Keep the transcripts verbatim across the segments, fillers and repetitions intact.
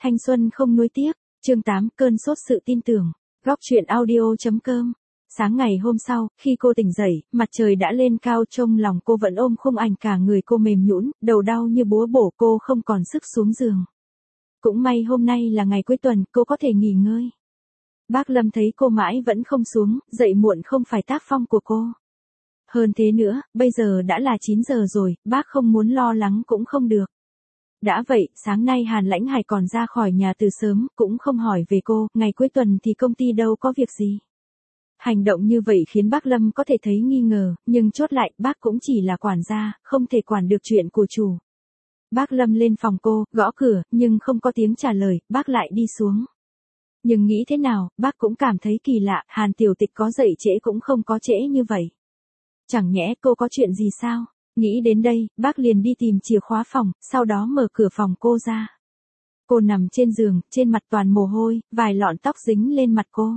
Thanh xuân không nuối tiếc, chương tám, cơn sốt sự tin tưởng. Góc truyện audio.com. Sáng ngày hôm sau, khi cô tỉnh dậy, mặt trời đã lên cao, trong lòng cô vẫn ôm khung ảnh, cả người cô mềm nhũn, đầu đau như búa bổ, cô không còn sức xuống giường. Cũng may hôm nay là ngày cuối tuần, cô có thể nghỉ ngơi. Bác Lâm thấy cô mãi vẫn không xuống, dậy muộn không phải tác phong của cô. Hơn thế nữa, bây giờ đã là chín giờ rồi, bác không muốn lo lắng cũng không được. Đã vậy, sáng nay Hàn Lãnh Hải còn ra khỏi nhà từ sớm, cũng không hỏi về cô, ngày cuối tuần thì công ty đâu có việc gì. Hành động như vậy khiến bác Lâm có thể thấy nghi ngờ, nhưng chốt lại, bác cũng chỉ là quản gia, không thể quản được chuyện của chủ. Bác Lâm lên phòng cô, gõ cửa, nhưng không có tiếng trả lời, bác lại đi xuống. Nhưng nghĩ thế nào, bác cũng cảm thấy kỳ lạ, Hàn tiểu tịch có dậy trễ cũng không có trễ như vậy. Chẳng nhẽ cô có chuyện gì sao? Nghĩ đến đây, bác liền đi tìm chìa khóa phòng, sau đó mở cửa phòng cô ra. Cô nằm trên giường, trên mặt toàn mồ hôi, vài lọn tóc dính lên mặt cô.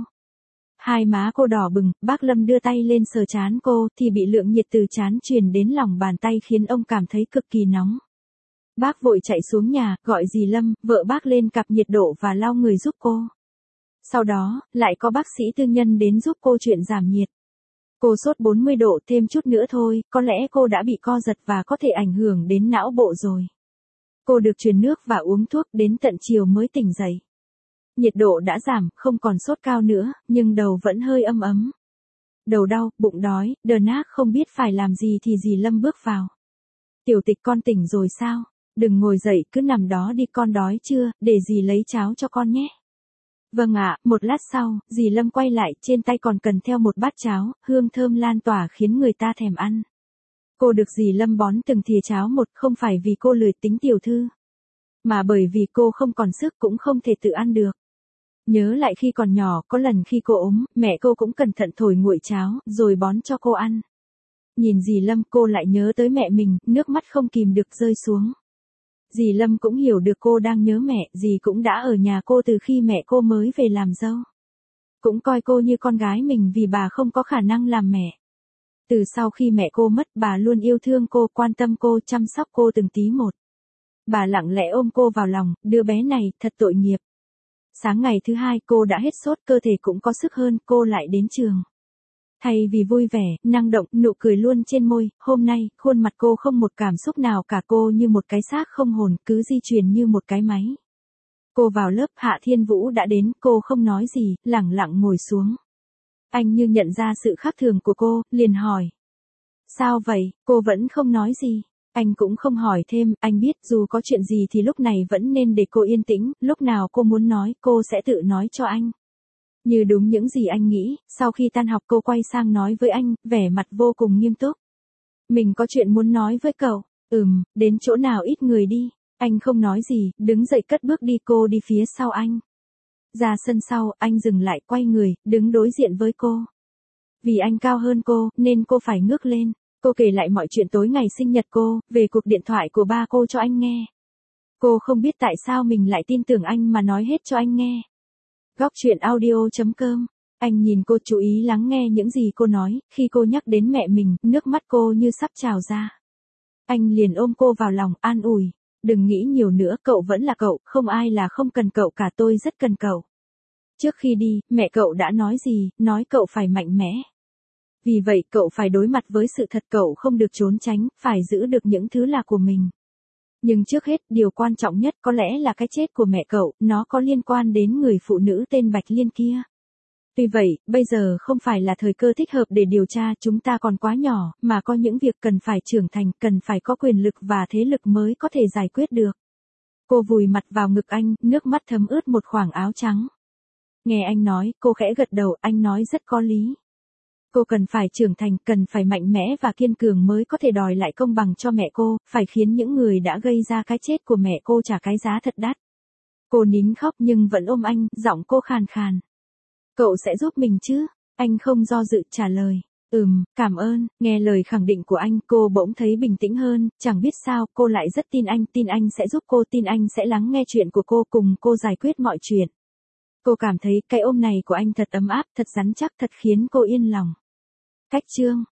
Hai má cô đỏ bừng, bác Lâm đưa tay lên sờ trán cô, thì bị lượng nhiệt từ trán truyền đến lòng bàn tay khiến ông cảm thấy cực kỳ nóng. Bác vội chạy xuống nhà, gọi dì Lâm, vợ bác lên cặp nhiệt độ và lau người giúp cô. Sau đó, lại có bác sĩ tư nhân đến giúp cô chuyện giảm nhiệt. Cô sốt bốn mươi độ, thêm chút nữa thôi, có lẽ cô đã bị co giật và có thể ảnh hưởng đến não bộ rồi. Cô được truyền nước và uống thuốc, đến tận chiều mới tỉnh dậy. Nhiệt độ đã giảm, không còn sốt cao nữa, nhưng đầu vẫn hơi âm ấm. Đầu đau, bụng đói, đờ nát không biết phải làm gì thì dì Lâm bước vào. Tiểu tịch, con tỉnh rồi sao? Đừng ngồi dậy, cứ nằm đó đi, con đói chưa, để dì lấy cháo cho con nhé. Vâng ạ, một lát sau, dì Lâm quay lại, trên tay còn cần theo một bát cháo, hương thơm lan tỏa khiến người ta thèm ăn. Cô được dì Lâm bón từng thìa cháo một, không phải vì cô lười tính tiểu thư, mà bởi vì cô không còn sức cũng không thể tự ăn được. Nhớ lại khi còn nhỏ, có lần khi cô ốm, mẹ cô cũng cẩn thận thổi nguội cháo, rồi bón cho cô ăn. Nhìn dì Lâm, cô lại nhớ tới mẹ mình, nước mắt không kìm được rơi xuống. Dì Lâm cũng hiểu được cô đang nhớ mẹ, dì cũng đã ở nhà cô từ khi mẹ cô mới về làm dâu. Cũng coi cô như con gái mình vì bà không có khả năng làm mẹ. Từ sau khi mẹ cô mất, bà luôn yêu thương cô, quan tâm cô, chăm sóc cô từng tí một. Bà lặng lẽ ôm cô vào lòng, đứa bé này, thật tội nghiệp. Sáng ngày thứ hai, cô đã hết sốt, cơ thể cũng có sức hơn, cô lại đến trường. Thay vì vui vẻ, năng động, nụ cười luôn trên môi, hôm nay, khuôn mặt cô không một cảm xúc nào cả, cô như một cái xác không hồn, cứ di chuyển như một cái máy. Cô vào lớp, Hạ Thiên Vũ đã đến, cô không nói gì, lẳng lặng ngồi xuống. Anh như nhận ra sự khác thường của cô, liền hỏi. Sao vậy, cô vẫn không nói gì? Anh cũng không hỏi thêm, anh biết dù có chuyện gì thì lúc này vẫn nên để cô yên tĩnh, lúc nào cô muốn nói, cô sẽ tự nói cho anh. Như đúng những gì anh nghĩ, sau khi tan học cô quay sang nói với anh, vẻ mặt vô cùng nghiêm túc. Mình có chuyện muốn nói với cậu. Ừm, đến chỗ nào ít người đi. Anh không nói gì, đứng dậy cất bước đi, cô đi phía sau anh. Ra sân sau, anh dừng lại, quay người, đứng đối diện với cô. Vì anh cao hơn cô, nên cô phải ngước lên. Cô kể lại mọi chuyện tối ngày sinh nhật cô, về cuộc điện thoại của ba cô cho anh nghe. Cô không biết tại sao mình lại tin tưởng anh mà nói hết cho anh nghe. Góc truyện audio.com. Anh nhìn cô, chú ý lắng nghe những gì cô nói, khi cô nhắc đến mẹ mình, nước mắt cô như sắp trào ra. Anh liền ôm cô vào lòng, an ủi. Đừng nghĩ nhiều nữa, cậu vẫn là cậu, không ai là không cần cậu cả, tôi rất cần cậu. Trước khi đi, mẹ cậu đã nói gì, nói cậu phải mạnh mẽ. Vì vậy cậu phải đối mặt với sự thật, cậu không được trốn tránh, phải giữ được những thứ là của mình. Nhưng trước hết, điều quan trọng nhất có lẽ là cái chết của mẹ cậu, nó có liên quan đến người phụ nữ tên Bạch Liên kia. Tuy vậy, bây giờ không phải là thời cơ thích hợp để điều tra, chúng ta còn quá nhỏ, mà có những việc cần phải trưởng thành, cần phải có quyền lực và thế lực mới có thể giải quyết được. Cô vùi mặt vào ngực anh, nước mắt thấm ướt một khoảng áo trắng. Nghe anh nói, cô khẽ gật đầu, anh nói rất có lý. Cô cần phải trưởng thành, cần phải mạnh mẽ và kiên cường mới có thể đòi lại công bằng cho mẹ cô, phải khiến những người đã gây ra cái chết của mẹ cô trả cái giá thật đắt. Cô nín khóc nhưng vẫn ôm anh, giọng cô khàn khàn. Cậu sẽ giúp mình chứ? Anh không do dự trả lời. Ừm, cảm ơn. Nghe lời khẳng định của anh, cô bỗng thấy bình tĩnh hơn, chẳng biết sao, cô lại rất tin anh, tin anh sẽ giúp cô, tin anh sẽ lắng nghe chuyện của cô, cùng cô giải quyết mọi chuyện. Cô cảm thấy cái ôm này của anh thật ấm áp, thật rắn chắc, thật khiến cô yên lòng. Cách chương